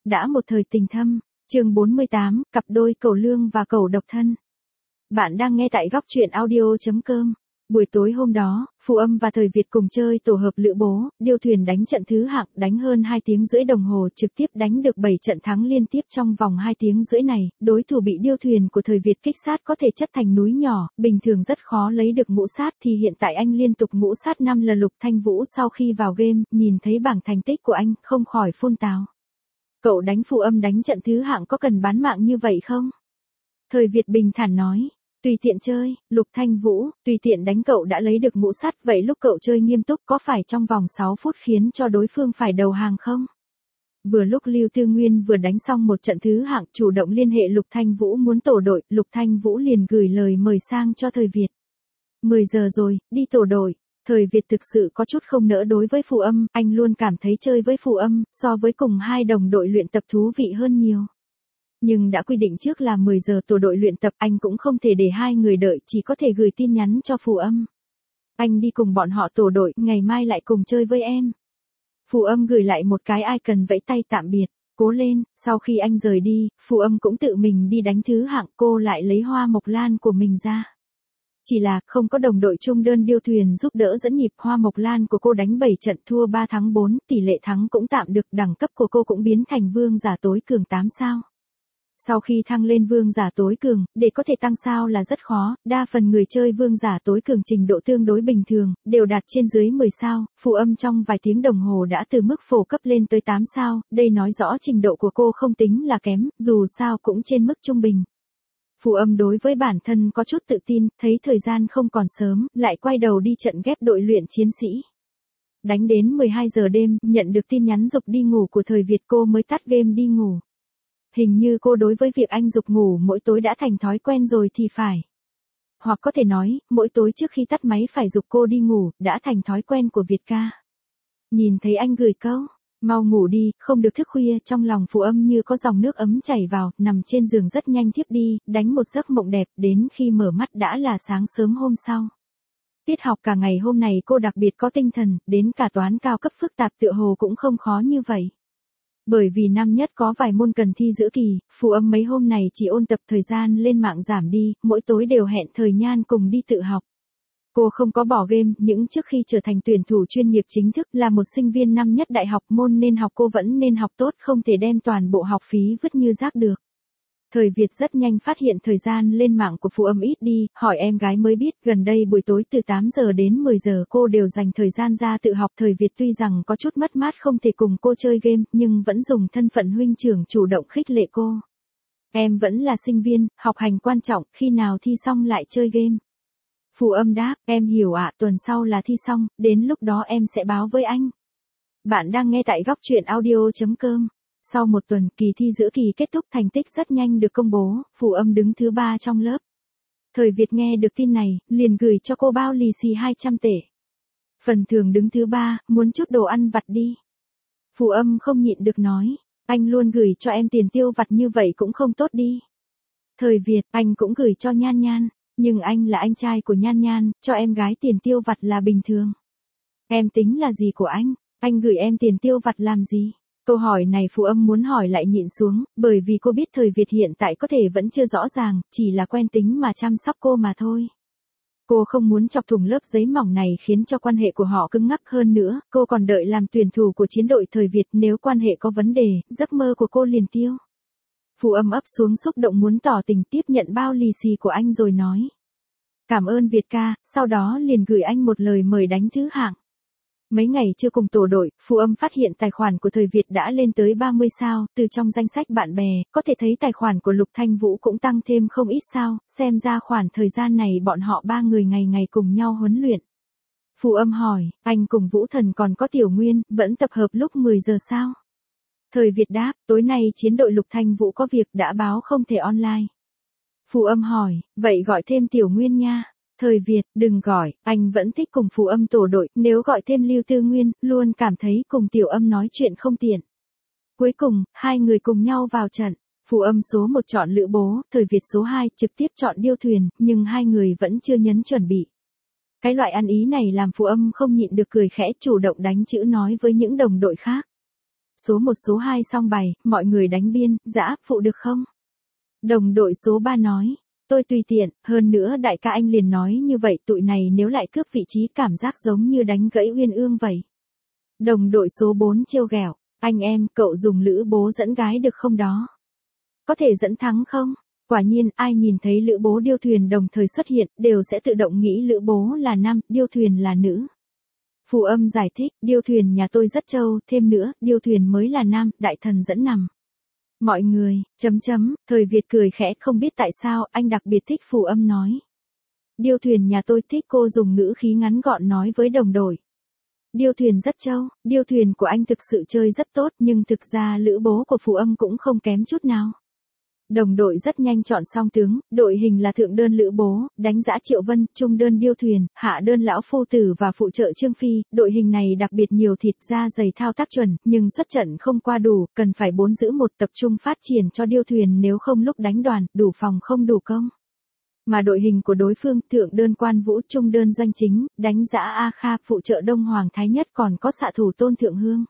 đã một thời tình thâm. Chương 48, cặp đôi cẩu lương và cẩu độc thân. Bạn đang nghe tại góc truyện audio.com. Buổi tối hôm đó, Phù Âm và Thời Việt cùng chơi tổ hợp lữ bố, điêu thuyền đánh trận thứ hạng, đánh hơn 2 tiếng rưỡi đồng hồ, trực tiếp đánh được 7 trận thắng liên tiếp trong vòng 2 tiếng rưỡi này. Đối thủ bị điêu thuyền của Thời Việt kích sát có thể chất thành núi nhỏ, bình thường rất khó lấy được ngũ sát, thì hiện tại anh liên tục ngũ sát 5 lần. Lục Thanh Vũ sau khi vào game, nhìn thấy bảng thành tích của anh, không khỏi phun tào. Cậu đánh Phù Âm đánh trận thứ hạng có cần bán mạng như vậy không? Thời Việt bình thản nói. Tùy tiện chơi. Lục Thanh Vũ, tùy tiện đánh cậu đã lấy được ngũ sát, vậy lúc cậu chơi nghiêm túc có phải trong vòng 6 phút khiến cho đối phương phải đầu hàng không? Vừa lúc Lưu Tư Nguyên vừa đánh xong một trận thứ hạng, chủ động liên hệ Lục Thanh Vũ muốn tổ đội, Lục Thanh Vũ liền gửi lời mời sang cho Thời Việt. 10 giờ rồi, đi tổ đội. Thời Việt thực sự có chút không nỡ đối với Phù Âm, anh luôn cảm thấy chơi với Phù Âm, so với cùng hai đồng đội luyện tập thú vị hơn nhiều. Nhưng đã quy định trước là 10 giờ tổ đội luyện tập, anh cũng không thể để hai người đợi, chỉ có thể gửi tin nhắn cho Phù Âm. Anh đi cùng bọn họ tổ đội, ngày mai lại cùng chơi với em. Phù Âm gửi lại một cái icon vẫy tay tạm biệt, cố lên. Sau khi anh rời đi, Phù Âm cũng tự mình đi đánh thứ hạng, cô lại lấy hoa mộc lan của mình ra. Chỉ là không có đồng đội chung đơn điêu thuyền giúp đỡ dẫn nhịp, hoa mộc lan của cô đánh 7 trận thua 3 thắng 4, tỷ lệ thắng cũng tạm được, đẳng cấp của cô cũng biến thành vương giả tối cường 8 sao. Sau khi thăng lên vương giả tối cường, để có thể tăng sao là rất khó, đa phần người chơi vương giả tối cường trình độ tương đối bình thường, đều đạt trên dưới 10 sao, Phù Âm trong vài tiếng đồng hồ đã từ mức phổ cấp lên tới 8 sao, đây nói rõ trình độ của cô không tính là kém, dù sao cũng trên mức trung bình. Phù Âm đối với bản thân có chút tự tin, thấy thời gian không còn sớm, lại quay đầu đi trận ghép đội luyện chiến sĩ. Đánh đến 12 giờ đêm, nhận được tin nhắn giục đi ngủ của Thời Việt, cô mới tắt game đi ngủ. Hình như cô đối với việc anh giục ngủ mỗi tối đã thành thói quen rồi thì phải. Hoặc có thể nói, mỗi tối trước khi tắt máy phải giục cô đi ngủ, đã thành thói quen của Việt ca. Nhìn thấy anh gửi câu, mau ngủ đi, không được thức khuya, trong lòng Phù Âm như có dòng nước ấm chảy vào, nằm trên giường rất nhanh thiếp đi, đánh một giấc mộng đẹp, đến khi mở mắt đã là sáng sớm hôm sau. Tiết học cả ngày hôm này cô đặc biệt có tinh thần, đến cả toán cao cấp phức tạp tựa hồ cũng không khó như vậy. Bởi vì năm nhất có vài môn cần thi giữa kỳ, Phù Âm mấy hôm này chỉ ôn tập, thời gian lên mạng giảm đi, mỗi tối đều hẹn Thời Nhan cùng đi tự học. Cô không có bỏ game, những trước khi trở thành tuyển thủ chuyên nghiệp chính thức, là một sinh viên năm nhất đại học, môn nên học cô vẫn nên học tốt, không thể đem toàn bộ học phí vứt như rác được. Thời Việt rất nhanh phát hiện thời gian lên mạng của Phù Âm ít đi, hỏi em gái mới biết, gần đây buổi tối từ 8 giờ đến 10 giờ cô đều dành thời gian ra tự học. Thời Việt tuy rằng có chút mất mát không thể cùng cô chơi game, nhưng vẫn dùng thân phận huynh trưởng chủ động khích lệ cô. Em vẫn là sinh viên, học hành quan trọng, khi nào thi xong lại chơi game. Phù Âm đáp, em hiểu ạ, tuần sau là thi xong, đến lúc đó em sẽ báo với anh. Bạn đang nghe tại góc truyện audio.com. Sau một tuần, kỳ thi giữa kỳ kết thúc, thành tích rất nhanh được công bố, Phù Âm đứng thứ 3 trong lớp. Thời Việt nghe được tin này, liền gửi cho cô bao lì xì 200 tệ. Phần thưởng đứng thứ 3, muốn chút đồ ăn vặt đi. Phù Âm không nhịn được nói, anh luôn gửi cho em tiền tiêu vặt như vậy cũng không tốt đi. Thời Việt, anh cũng gửi cho Nhan Nhan, nhưng anh là anh trai của Nhan Nhan, cho em gái tiền tiêu vặt là bình thường. Em tính là gì của anh gửi em tiền tiêu vặt làm gì? Câu hỏi này Phù Âm muốn hỏi lại nhịn xuống, bởi vì cô biết Thời Việt hiện tại có thể vẫn chưa rõ ràng, chỉ là quen tính mà chăm sóc cô mà thôi. Cô không muốn chọc thủng lớp giấy mỏng này khiến cho quan hệ của họ cứng ngắc hơn nữa, cô còn đợi làm tuyển thủ của chiến đội Thời Việt, nếu quan hệ có vấn đề, giấc mơ của cô liền tiêu. Phù Âm ấp xuống xúc động muốn tỏ tình, tiếp nhận bao lì xì của anh rồi nói. Cảm ơn Việt ca, sau đó liền gửi anh một lời mời đánh thứ hạng. Mấy ngày chưa cùng tổ đội, Phù Âm phát hiện tài khoản của Thời Việt đã lên tới 30 sao, từ trong danh sách bạn bè, có thể thấy tài khoản của Lục Thanh Vũ cũng tăng thêm không ít sao, xem ra khoảng thời gian này bọn họ ba người ngày ngày cùng nhau huấn luyện. Phù Âm hỏi, anh cùng Vũ Thần còn có Tiểu Nguyên, vẫn tập hợp lúc 10 giờ sao? Thời Việt đáp, tối nay chiến đội Lục Thanh Vũ có việc đã báo không thể online. Phù Âm hỏi, vậy gọi thêm Tiểu Nguyên nha. Thời Việt, đừng gọi, anh vẫn thích cùng Phù Âm tổ đội, nếu gọi thêm Lưu Tư Nguyên, luôn cảm thấy cùng Tiểu Âm nói chuyện không tiện. Cuối cùng, hai người cùng nhau vào trận. Phù Âm số 1 chọn lữ bố, Thời Việt số 2 trực tiếp chọn điêu thuyền, nhưng hai người vẫn chưa nhấn chuẩn bị. Cái loại ăn ý này làm Phù Âm không nhịn được cười khẽ, chủ động đánh chữ nói với những đồng đội khác. Số 1 số 2 xong bài, mọi người đánh biên, dã, phụ được không? Đồng đội số 3 nói, tôi tùy tiện, hơn nữa đại ca anh liền nói như vậy tụi này nếu lại cướp vị trí cảm giác giống như đánh gãy uyên ương vậy. Đồng đội số 4 trêu ghẹo, anh em, cậu dùng lữ bố dẫn gái được không đó? Có thể dẫn thắng không? Quả nhiên, ai nhìn thấy lữ bố điêu thuyền đồng thời xuất hiện, đều sẽ tự động nghĩ lữ bố là nam, điêu thuyền là nữ. Phù Âm giải thích, điêu thuyền nhà tôi rất trâu, thêm nữa, điêu thuyền mới là nam, đại thần dẫn nằm. Mọi người, thời Việt cười khẽ, không biết tại sao, anh đặc biệt thích Phù Âm nói. Điêu thuyền nhà tôi thích cô dùng ngữ khí ngắn gọn nói với đồng đội. Điêu thuyền rất trâu, điêu thuyền của anh thực sự chơi rất tốt nhưng thực ra lữ bố của Phù Âm cũng không kém chút nào. Đồng đội rất nhanh chọn xong tướng, đội hình là thượng đơn lữ bố, đánh giã Triệu Vân, trung đơn điêu thuyền, hạ đơn lão phu tử và phụ trợ Trương Phi, đội hình này đặc biệt nhiều thịt da dày thao tác chuẩn, nhưng xuất trận không qua đủ, cần phải 4 giữ 1 tập trung phát triển cho điêu thuyền nếu không lúc đánh đoàn, đủ phòng không đủ công. Mà đội hình của đối phương, thượng đơn Quan Vũ, trung đơn Doanh Chính, đánh giã A Kha, phụ trợ Đông Hoàng Thái Nhất còn có xạ thủ Tôn Thượng Hương.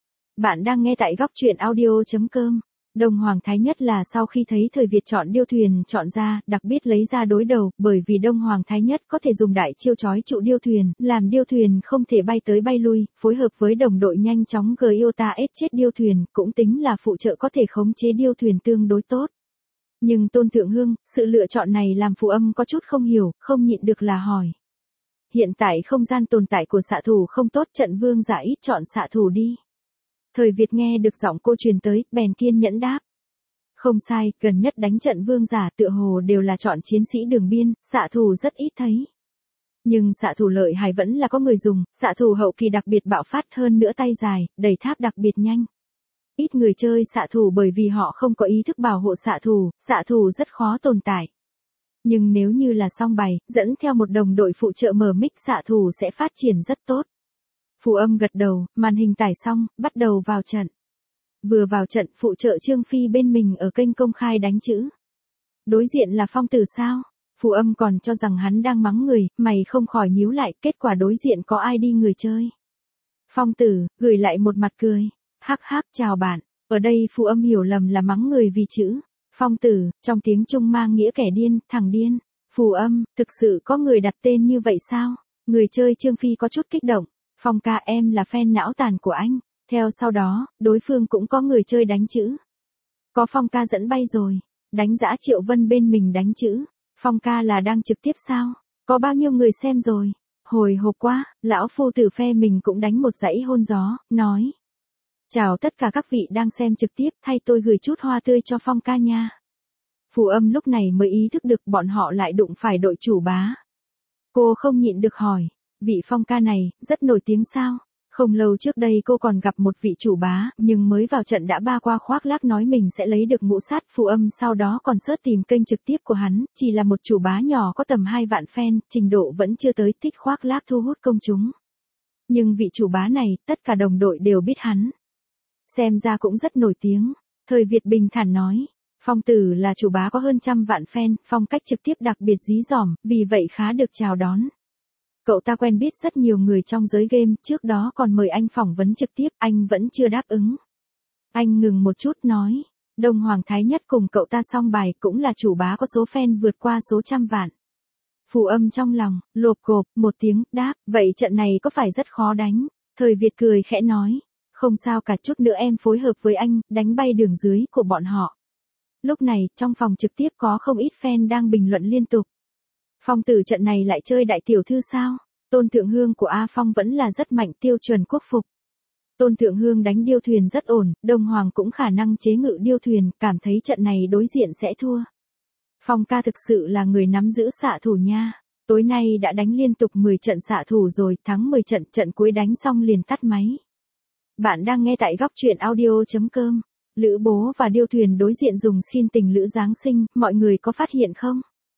Bạn đang nghe tại góc truyện audio.com. Đông Hoàng Thái Nhất là sau khi thấy thời Việt chọn điêu thuyền chọn ra, đặc biệt lấy ra đối đầu, bởi vì Đông Hoàng Thái Nhất có thể dùng đại chiêu chói trụ điêu thuyền, làm điêu thuyền không thể bay tới bay lui, phối hợp với đồng đội nhanh chóng Giota ép chết điêu thuyền, cũng tính là phụ trợ có thể khống chế điêu thuyền tương đối tốt. Nhưng Tôn Thượng Hương, sự lựa chọn này làm Phù Âm có chút không hiểu, không nhịn được là hỏi. Hiện tại không gian tồn tại của xạ thủ không tốt, trận vương giả ít chọn xạ thủ đi. Thời Việt nghe được giọng cô truyền tới, bèn kiên nhẫn đáp. Không sai, gần nhất đánh trận vương giả tựa hồ đều là chọn chiến sĩ đường biên, xạ thủ rất ít thấy. Nhưng xạ thủ lợi hại vẫn là có người dùng, xạ thủ hậu kỳ đặc biệt bạo phát hơn nữa tay dài, đẩy tháp đặc biệt nhanh. Ít người chơi xạ thủ bởi vì họ không có ý thức bảo hộ xạ thủ rất khó tồn tại. Nhưng nếu như là song bài, dẫn theo một đồng đội phụ trợ mở mic xạ thủ sẽ phát triển rất tốt. Phù Âm gật đầu, màn hình tải xong, bắt đầu vào trận. Vừa vào trận, phụ trợ Trương Phi bên mình ở kênh công khai đánh chữ. Đối diện là Phong Tử sao? Phù Âm còn cho rằng hắn đang mắng người, mày không khỏi nhíu lại, kết quả đối diện có ai đi người chơi. Phong Tử, gửi lại một mặt cười. Hắc hắc, chào bạn. Ở đây Phù Âm hiểu lầm là mắng người vì chữ Phong Tử, trong tiếng Trung mang nghĩa kẻ điên, thằng điên. Phù Âm, thực sự có người đặt tên như vậy sao? Người chơi Trương Phi có chút kích động. Phong ca, em là fan não tàn của anh. Theo sau đó, đối phương cũng có người chơi đánh chữ. Có Phong ca dẫn bay rồi. Đánh giã Triệu Vân bên mình đánh chữ. Phong ca là đang trực tiếp sao? Có bao nhiêu người xem rồi? Hồi hộp quá, lão phu tử phe mình cũng đánh một dãy hôn gió, nói. Chào tất cả các vị đang xem trực tiếp, thay tôi gửi chút hoa tươi cho Phong ca nha. Phù Âm lúc này mới ý thức được bọn họ lại đụng phải đội chủ bá. Cô không nhịn được hỏi. Vị Phong ca này, rất nổi tiếng sao? Không lâu trước đây cô còn gặp một vị chủ bá, nhưng mới vào trận đã ba qua khoác lác nói mình sẽ lấy được ngũ sát. Phù Âm sau đó còn search tìm kênh trực tiếp của hắn, chỉ là một chủ bá nhỏ có tầm 2 vạn fan, trình độ vẫn chưa tới, thích khoác lác thu hút công chúng. Nhưng vị chủ bá này, tất cả đồng đội đều biết hắn. Xem ra cũng rất nổi tiếng. Thời Việt bình thản nói. Phong Tử là chủ bá có hơn 100 vạn fan, phong cách trực tiếp đặc biệt dí dỏm, vì vậy khá được chào đón. Cậu ta quen biết rất nhiều người trong giới game, trước đó còn mời anh phỏng vấn trực tiếp, anh vẫn chưa đáp ứng. Anh ngừng một chút nói, Đông Hoàng Thái Nhất cùng cậu ta song bài cũng là chủ bá có số fan vượt qua số 100 vạn. Phù Âm trong lòng, lộp cộp, một tiếng, đáp, vậy trận này có phải rất khó đánh? Thời Việt cười khẽ nói, không sao cả, chút nữa em phối hợp với anh, đánh bay đường dưới của bọn họ. Lúc này, trong phòng trực tiếp có không ít fan đang bình luận liên tục. Phong Tử trận này lại chơi đại tiểu thư sao? Tôn Thượng Hương của A Phong vẫn là rất mạnh, tiêu chuẩn quốc phục. Tôn Thượng Hương đánh điêu thuyền rất ổn, Đông Hoàng cũng khả năng chế ngự điêu thuyền, cảm thấy trận này đối diện sẽ thua. Phong ca thực sự là người nắm giữ xạ thủ nha. Tối nay đã đánh liên tục 10 trận xạ thủ rồi, thắng 10 trận, trận cuối đánh xong liền tắt máy. Bạn đang nghe tại góc truyện audio.com. Lữ bố và điêu thuyền đối diện dùng skin tình lữ Giáng sinh, mọi người có phát hiện không?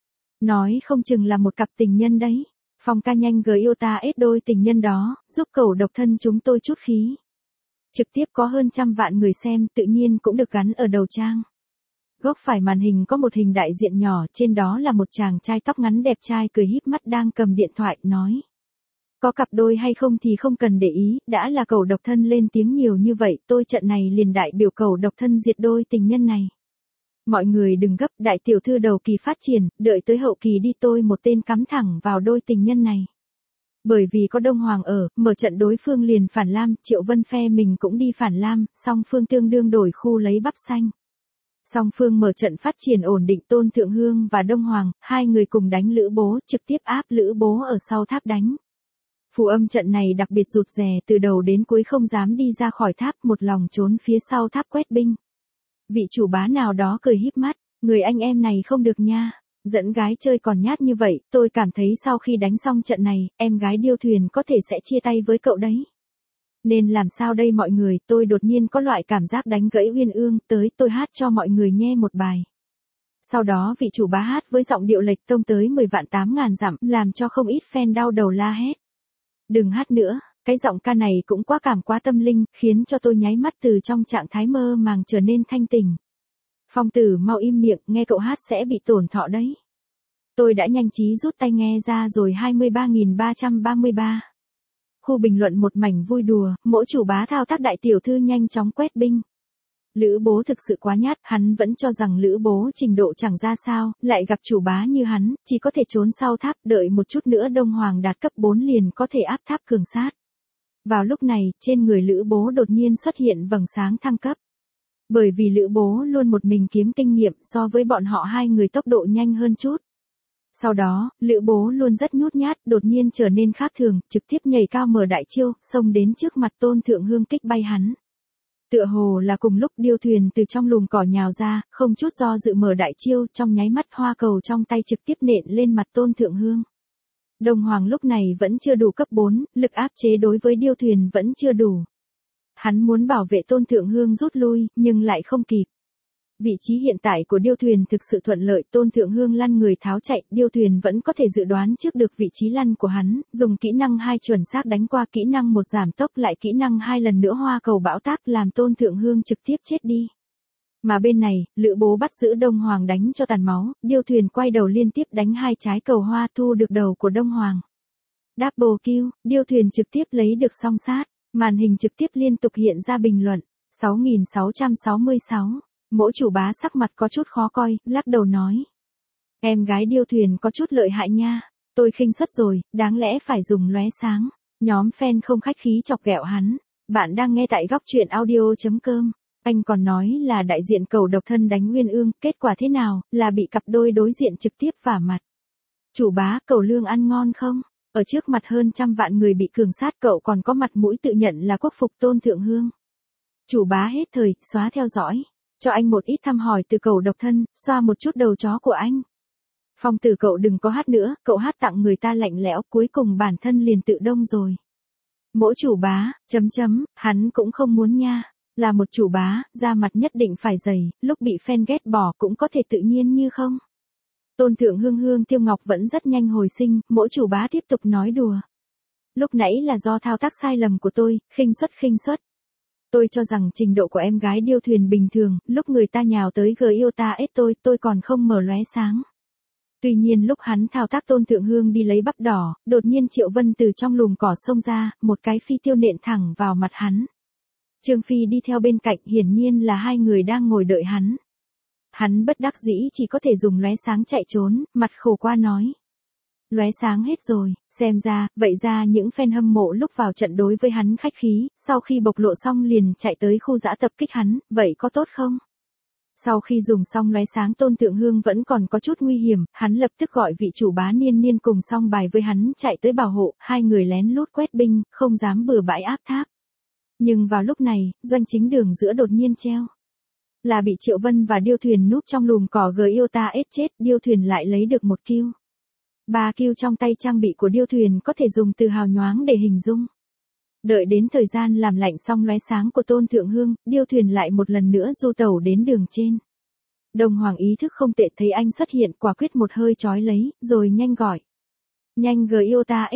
Nói không chừng là một cặp tình nhân đấy. Phong ca nhanh Giota ép đôi tình nhân đó, giúp cẩu độc thân chúng tôi chút khí. Trực tiếp có hơn 100 vạn người xem, tự nhiên cũng được gắn ở đầu trang. Góc phải màn hình có một hình đại diện nhỏ, trên đó là một chàng trai tóc ngắn đẹp trai cười híp mắt đang cầm điện thoại, nói. Có cặp đôi hay không thì không cần để ý, đã là cẩu độc thân lên tiếng nhiều như vậy, tôi trận này liền đại biểu cẩu độc thân diệt đôi tình nhân này. Mọi người đừng gấp, đại tiểu thư đầu kỳ phát triển, đợi tới hậu kỳ đi tôi một tên cắm thẳng vào đôi tình nhân này. Bởi vì có Đông Hoàng ở, mở trận đối phương liền phản lam, Triệu Vân phe mình cũng đi phản lam, song phương tương đương đổi khu lấy bắp xanh. Song phương mở trận phát triển ổn định, Tôn Thượng Hương và Đông Hoàng, hai người cùng đánh Lữ Bố, trực tiếp áp Lữ Bố ở sau tháp đánh. Phù Âm trận này đặc biệt rụt rè, từ đầu đến cuối không dám đi ra khỏi tháp, một lòng trốn phía sau tháp quét binh. Vị chủ bá nào đó cười híp mắt, người anh em này không được nha, dẫn gái chơi còn nhát như vậy, tôi cảm thấy sau khi đánh xong trận này, em gái Điêu Thuyền có thể sẽ chia tay với cậu đấy. Nên làm sao đây mọi người, tôi đột nhiên có loại cảm giác đánh gãy uyên ương, tới tôi hát cho mọi người nghe một bài. Sau đó vị chủ bá hát với giọng điệu lệch tông tới 10 vạn 8.000 dặm, làm cho không ít fan đau đầu la hét. Đừng hát nữa, cái giọng ca này cũng quá cảm quá tâm linh, khiến cho tôi nháy mắt từ trong trạng thái mơ màng trở nên thanh tỉnh. Phong Tử mau im miệng, nghe cậu hát sẽ bị tổn thọ đấy. Tôi đã nhanh trí rút tai nghe ra rồi. 23.333. Khu bình luận một mảnh vui đùa, mỗi chủ bá thao tác đại tiểu thư nhanh chóng quét binh. Lữ Bố thực sự quá nhát, hắn vẫn cho rằng Lữ Bố trình độ chẳng ra sao, lại gặp chủ bá như hắn, chỉ có thể trốn sau tháp, đợi một chút nữa Đông Hoàng đạt cấp 4 liền có thể áp tháp cường sát. Vào lúc này, trên người Lữ Bố đột nhiên xuất hiện vầng sáng thăng cấp. Bởi vì Lữ Bố luôn một mình kiếm kinh nghiệm, so với bọn họ hai người tốc độ nhanh hơn chút. Sau đó, Lữ Bố luôn rất nhút nhát, đột nhiên trở nên khác thường, trực tiếp nhảy cao mở đại chiêu, xông đến trước mặt Tôn Thượng Hương kích bay hắn. Tựa hồ là cùng lúc Điêu Thuyền từ trong lùm cỏ nhào ra, không chút do dự mở đại chiêu, trong nháy mắt hoa cầu trong tay trực tiếp nện lên mặt Tôn Thượng Hương. Đông Hoàng lúc này vẫn chưa đủ cấp 4, lực áp chế đối với Điêu Thuyền vẫn chưa đủ. Hắn muốn bảo vệ Tôn Thượng Hương rút lui, nhưng lại không kịp. Vị trí hiện tại của Điêu Thuyền thực sự thuận lợi, Tôn Thượng Hương lăn người tháo chạy, Điêu Thuyền vẫn có thể dự đoán trước được vị trí lăn của hắn, dùng kỹ năng 2 chuẩn xác đánh qua kỹ năng 1 giảm tốc lại kỹ năng 2 lần nữa hoa cầu bão táp làm Tôn Thượng Hương trực tiếp chết đi. Mà bên này, Lữ Bố bắt giữ Đông Hoàng đánh cho tàn máu, Điêu Thuyền quay đầu liên tiếp đánh 2 trái cầu hoa thu được đầu của Đông Hoàng. Double kill, Điêu Thuyền trực tiếp lấy được song sát, màn hình trực tiếp liên tục hiện ra bình luận, 6.666. Mỗi chủ bá sắc mặt có chút khó coi, lắc đầu nói. Em gái Điêu Thuyền có chút lợi hại nha, tôi khinh suất rồi, đáng lẽ phải dùng lóe sáng. Nhóm fan không khách khí chọc ghẹo hắn. Bạn đang nghe tại góc truyện audio.com. Anh còn nói là đại diện cẩu độc thân đánh Uyên Ương, kết quả thế nào, là bị cặp đôi đối diện trực tiếp vả mặt. Chủ bá, cẩu lương ăn ngon không? Ở trước mặt hơn trăm vạn người bị cường sát cậu còn có mặt mũi tự nhận là quốc phục Tôn Thượng Hương. Chủ bá hết thời, xóa theo dõi. Cho anh một ít thăm hỏi từ cẩu độc thân, xoa một chút đầu chó của anh. Phong Tử cậu đừng có hát nữa, cậu hát tặng người ta lạnh lẽo, cuối cùng bản thân liền tự đông rồi. Mỗi chủ bá, hắn cũng không muốn nha. Là một chủ bá, da mặt nhất định phải dày, lúc bị fan ghét bỏ cũng có thể tự nhiên như không. Tôn Thượng Hương Tiêu Ngọc vẫn rất nhanh hồi sinh, mỗi chủ bá tiếp tục nói đùa. Lúc nãy là do thao tác sai lầm của tôi, khinh suất. Tôi cho rằng trình độ của em gái Điêu Thuyền bình thường, lúc người ta nhào tới Giota tôi còn không mở lóe sáng. Tuy nhiên lúc hắn thao tác Tôn Thượng Hương đi lấy bắp đỏ, đột nhiên Triệu Vân từ trong lùm cỏ xông ra, một cái phi tiêu nện thẳng vào mặt hắn. Trương Phi đi theo bên cạnh, hiển nhiên là hai người đang ngồi đợi hắn. Hắn bất đắc dĩ chỉ có thể dùng lóe sáng chạy trốn, mặt khổ qua nói. Lóe sáng hết rồi, xem ra, vậy ra những fan hâm mộ lúc vào trận đối với hắn khách khí, sau khi bộc lộ xong liền chạy tới khu dã tập kích hắn, vậy có tốt không? Sau khi dùng xong lóe sáng Tôn Thượng Hương vẫn còn có chút nguy hiểm, hắn lập tức gọi vị chủ bá Niên cùng xong bài với hắn chạy tới bảo hộ, hai người lén lút quét binh, không dám bừa bãi áp tháp. Nhưng vào lúc này, doanh chính đường giữa đột nhiên treo. Là bị Triệu Vân và Điêu Thuyền núp trong lùm cỏ Giota chết, Điêu Thuyền lại lấy được 1 kill. 3 kill trong tay trang bị của Điêu Thuyền có thể dùng từ hào nhoáng để hình dung. Đợi đến thời gian làm lạnh xong lóe sáng của Tôn Thượng Hương, Điêu Thuyền lại một lần nữa du tẩu đến đường trên. Đông Hoàng ý thức không tệ thấy anh xuất hiện quả quyết một hơi chói lấy, rồi nhanh gọi. Nhanh Giota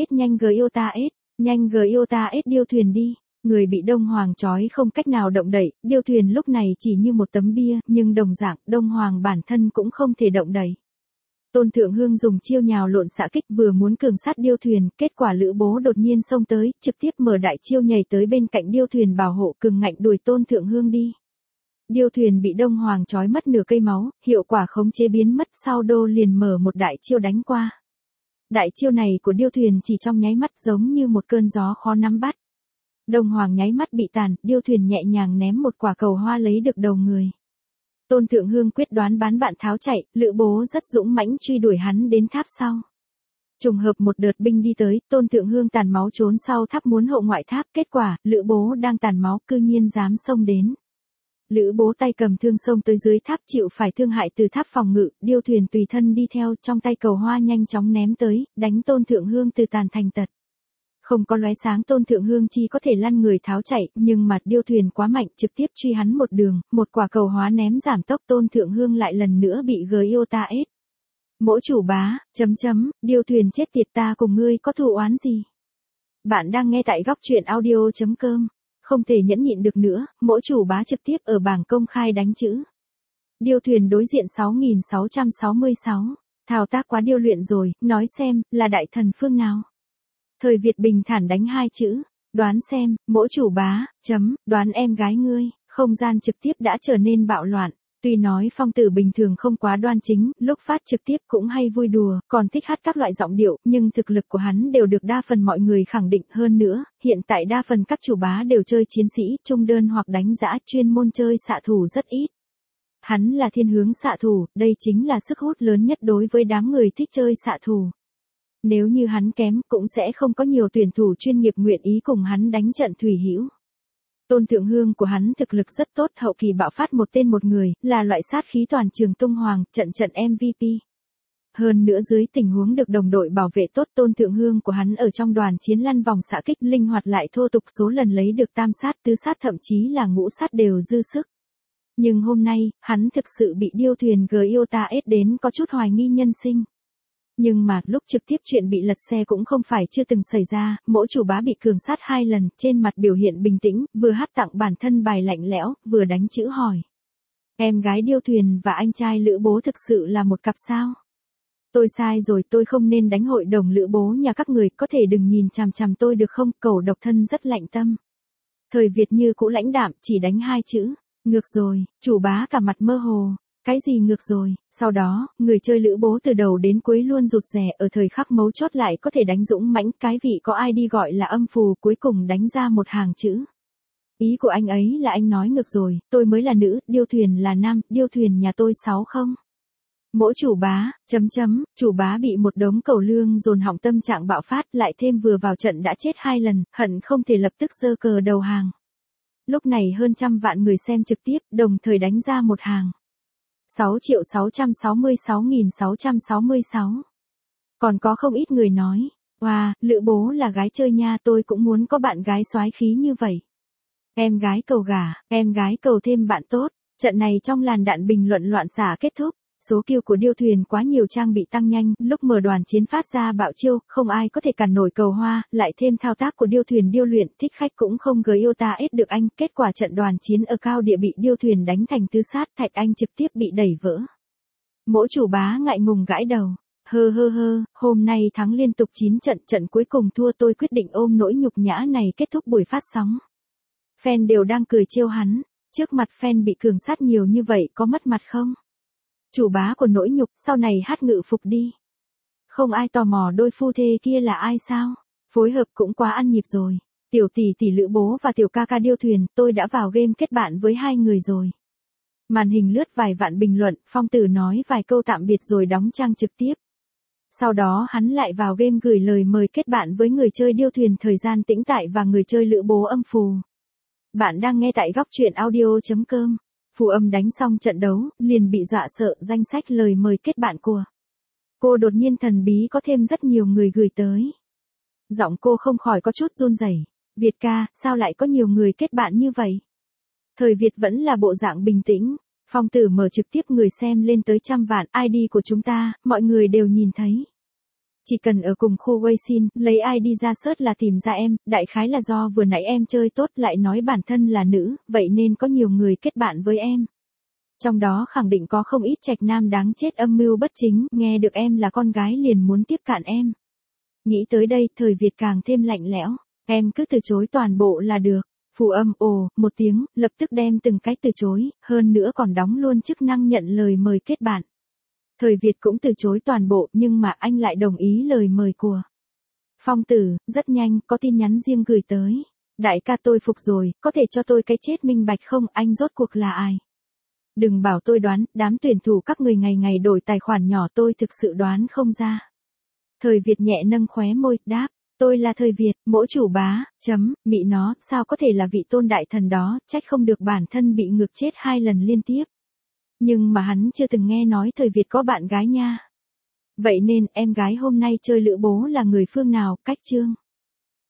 Điêu Thuyền đi. Người bị Đông Hoàng trói không cách nào động đậy, Điêu Thuyền lúc này chỉ như một tấm bia, nhưng đồng dạng Đông Hoàng bản thân cũng không thể động đậy. Tôn Thượng Hương dùng chiêu nhào lộn xạ kích vừa muốn cường sát điêu thuyền, kết quả Lữ Bố đột nhiên xông tới, trực tiếp mở đại chiêu nhảy tới bên cạnh điêu thuyền bảo hộ cường ngạnh đuổi Tôn Thượng Hương đi. Điêu thuyền bị Đông Hoàng trói mất nửa cây máu, hiệu quả khống chế biến mất sau Đô liền mở một đại chiêu đánh qua. Đại chiêu này của điêu thuyền chỉ trong nháy mắt giống như một cơn gió khó nắm bắt. Đông Hoàng nháy mắt bị tàn, điêu thuyền nhẹ nhàng ném một quả cầu hoa lấy được đầu người. Tôn Thượng Hương quyết đoán bán bạn tháo chạy, Lữ Bố rất dũng mãnh truy đuổi hắn đến tháp sau. Trùng hợp một đợt binh đi tới, Tôn Thượng Hương tàn máu trốn sau tháp muốn hộ ngoại tháp, kết quả, Lữ Bố đang tàn máu cư nhiên dám xông đến. Lữ Bố tay cầm thương xông tới dưới tháp chịu phải thương hại từ tháp phòng ngự, điêu thuyền tùy thân đi theo, trong tay cầu hoa nhanh chóng ném tới, đánh Tôn Thượng Hương từ tàn thành tật. Không có lóe sáng Tôn Thượng Hương chỉ có thể lăn người tháo chạy, nhưng mà điêu thuyền quá mạnh trực tiếp truy hắn một đường, một quả cầu hóa ném giảm tốc Tôn Thượng Hương lại lần nữa bị Giota ết. Mỗ chủ bá, điêu thuyền chết tiệt ta cùng ngươi có thù oán gì? Bạn đang nghe tại góc truyện audio.com. Không thể nhẫn nhịn được nữa, mỗ chủ bá trực tiếp ở bảng công khai đánh chữ. Điêu thuyền đối diện 6666. Thao tác quá điêu luyện rồi, nói xem, là đại thần phương nào? Thời Việt bình thản đánh hai chữ, đoán xem, mỗ chủ bá, đoán em gái ngươi, không gian trực tiếp đã trở nên bạo loạn. Tuy nói Phong Tử bình thường không quá đoan chính, lúc phát trực tiếp cũng hay vui đùa, còn thích hát các loại giọng điệu, nhưng thực lực của hắn đều được đa phần mọi người khẳng định hơn nữa, hiện tại đa phần các chủ bá đều chơi chiến sĩ, trung đơn hoặc đánh dã, chuyên môn chơi xạ thủ rất ít. Hắn là thiên hướng xạ thủ, đây chính là sức hút lớn nhất đối với đám người thích chơi xạ thủ. Nếu như hắn kém, cũng sẽ không có nhiều tuyển thủ chuyên nghiệp nguyện ý cùng hắn đánh trận thủy hữu. Tôn Thượng Hương của hắn thực lực rất tốt, hậu kỳ bạo phát một tên một người, là loại sát khí toàn trường tung hoàng, trận MVP. Hơn nữa dưới tình huống được đồng đội bảo vệ tốt, Tôn Thượng Hương của hắn ở trong đoàn chiến lăn vòng xạ kích linh hoạt lại thô tục, số lần lấy được tam sát tứ sát thậm chí là ngũ sát đều dư sức. Nhưng hôm nay, hắn thực sự bị điêu thuyền Giota ết đến có chút hoài nghi nhân sinh. Nhưng mà, lúc trực tiếp chuyện bị lật xe cũng không phải chưa từng xảy ra, mỗi chủ bá bị cường sát 2 lần, trên mặt biểu hiện bình tĩnh, vừa hát tặng bản thân bài lạnh lẽo, vừa đánh chữ hỏi. Em gái điêu thuyền và anh trai Lữ Bố thực sự là một cặp sao? Tôi sai rồi, tôi không nên đánh hội đồng Lữ Bố nhà các người, có thể đừng nhìn chằm chằm tôi được không? Cẩu độc thân rất lạnh tâm. Thời Việt như cũ lãnh đạm, chỉ đánh 2 chữ. Ngược rồi, chủ bá cả mặt mơ hồ. Cái gì ngược rồi, sau đó, người chơi Lữ Bố từ đầu đến cuối luôn rụt rè, ở thời khắc mấu chốt lại có thể đánh dũng mãnh, cái vị có ai đi gọi là âm phù, cuối cùng đánh ra một hàng chữ. Ý của anh ấy là anh nói ngược rồi, tôi mới là nữ, điêu thuyền là nam, điêu thuyền nhà tôi 6 không. Mỗi chủ bá, chủ bá bị một đống cẩu lương dồn hỏng, tâm trạng bạo phát, lại thêm vừa vào trận đã chết 2 lần, hận không thể lập tức giơ cờ đầu hàng. Lúc này hơn 100 vạn người xem trực tiếp, đồng thời đánh ra một hàng. 6.666.666. Còn có không ít người nói, wow, Lữ Bố là gái chơi nha, tôi cũng muốn có bạn gái soái khí như vậy. Em gái cầu gả, em gái cầu thêm bạn tốt. Trận này trong làn đạn bình luận loạn xả kết thúc. Số kill của điêu thuyền quá nhiều, trang bị tăng nhanh, lúc mở đoàn chiến phát ra bạo chiêu, không ai có thể cản nổi cầu hoa, lại thêm thao tác của điêu thuyền điêu luyện, thích khách cũng không Giota ết được anh, kết quả trận đoàn chiến ở cao địa bị điêu thuyền đánh thành tứ sát, Thạch Anh trực tiếp bị đẩy vỡ. Mỗi chủ bá ngại ngùng gãi đầu, hôm nay thắng liên tục 9 trận, trận cuối cùng thua, tôi quyết định ôm nỗi nhục nhã này kết thúc buổi phát sóng. Fan đều đang cười trêu hắn, trước mặt fan bị cường sát nhiều như vậy có mất mặt không? Chủ bá của nỗi nhục, sau này hát ngự phục đi. Không ai tò mò đôi phu thê kia là ai sao? Phối hợp cũng quá ăn nhịp rồi. Tiểu tỷ tỷ Lữ Bố và tiểu ca ca điêu thuyền, tôi đã vào game kết bạn với 2 người rồi. Màn hình lướt vài vạn bình luận, Phong Tử nói vài câu tạm biệt rồi đóng trang trực tiếp. Sau đó hắn lại vào game gửi lời mời kết bạn với người chơi điêu thuyền thời gian tĩnh tại và người chơi Lữ Bố âm phù. Bạn đang nghe tại góc truyện audio.com. Phù âm đánh xong trận đấu, liền bị dọa sợ, danh sách lời mời kết bạn của cô đột nhiên thần bí có thêm rất nhiều người gửi tới. Giọng cô không khỏi có chút run rẩy. Việt ca, sao lại có nhiều người kết bạn như vậy? Thời Việt vẫn là bộ dạng bình tĩnh. Phong Tử mở trực tiếp, người xem lên tới 100 vạn, ID của chúng ta, mọi người đều nhìn thấy. Chỉ cần ở cùng khu Weixin, lấy ID ra search là tìm ra em, đại khái là do vừa nãy em chơi tốt lại nói bản thân là nữ, vậy nên có nhiều người kết bạn với em. Trong đó khẳng định có không ít trạch nam đáng chết âm mưu bất chính, nghe được em là con gái liền muốn tiếp cận em. Nghĩ tới đây, Thời Việt càng thêm lạnh lẽo, em cứ từ chối toàn bộ là được. Phù Âm ồ, một tiếng, lập tức đem từng cái từ chối, hơn nữa còn đóng luôn chức năng nhận lời mời kết bạn. Thời Việt cũng từ chối toàn bộ, nhưng mà anh lại đồng ý lời mời của Phong Tử. Rất nhanh, có tin nhắn riêng gửi tới. Đại ca tôi phục rồi, có thể cho tôi cái chết minh bạch không, anh rốt cuộc là ai? Đừng bảo tôi đoán, đám tuyển thủ các người ngày ngày đổi tài khoản nhỏ tôi thực sự đoán không ra. Thời Việt nhẹ nâng khóe môi, đáp, tôi là Thời Việt, mỗ chủ bá, mị nó, sao có thể là vị tôn đại thần đó, trách không được bản thân bị ngược chết 2 lần liên tiếp. Nhưng mà hắn chưa từng nghe nói Thời Việt có bạn gái nha. Vậy nên, em gái hôm nay chơi lữ bố là người phương nào, cách chương.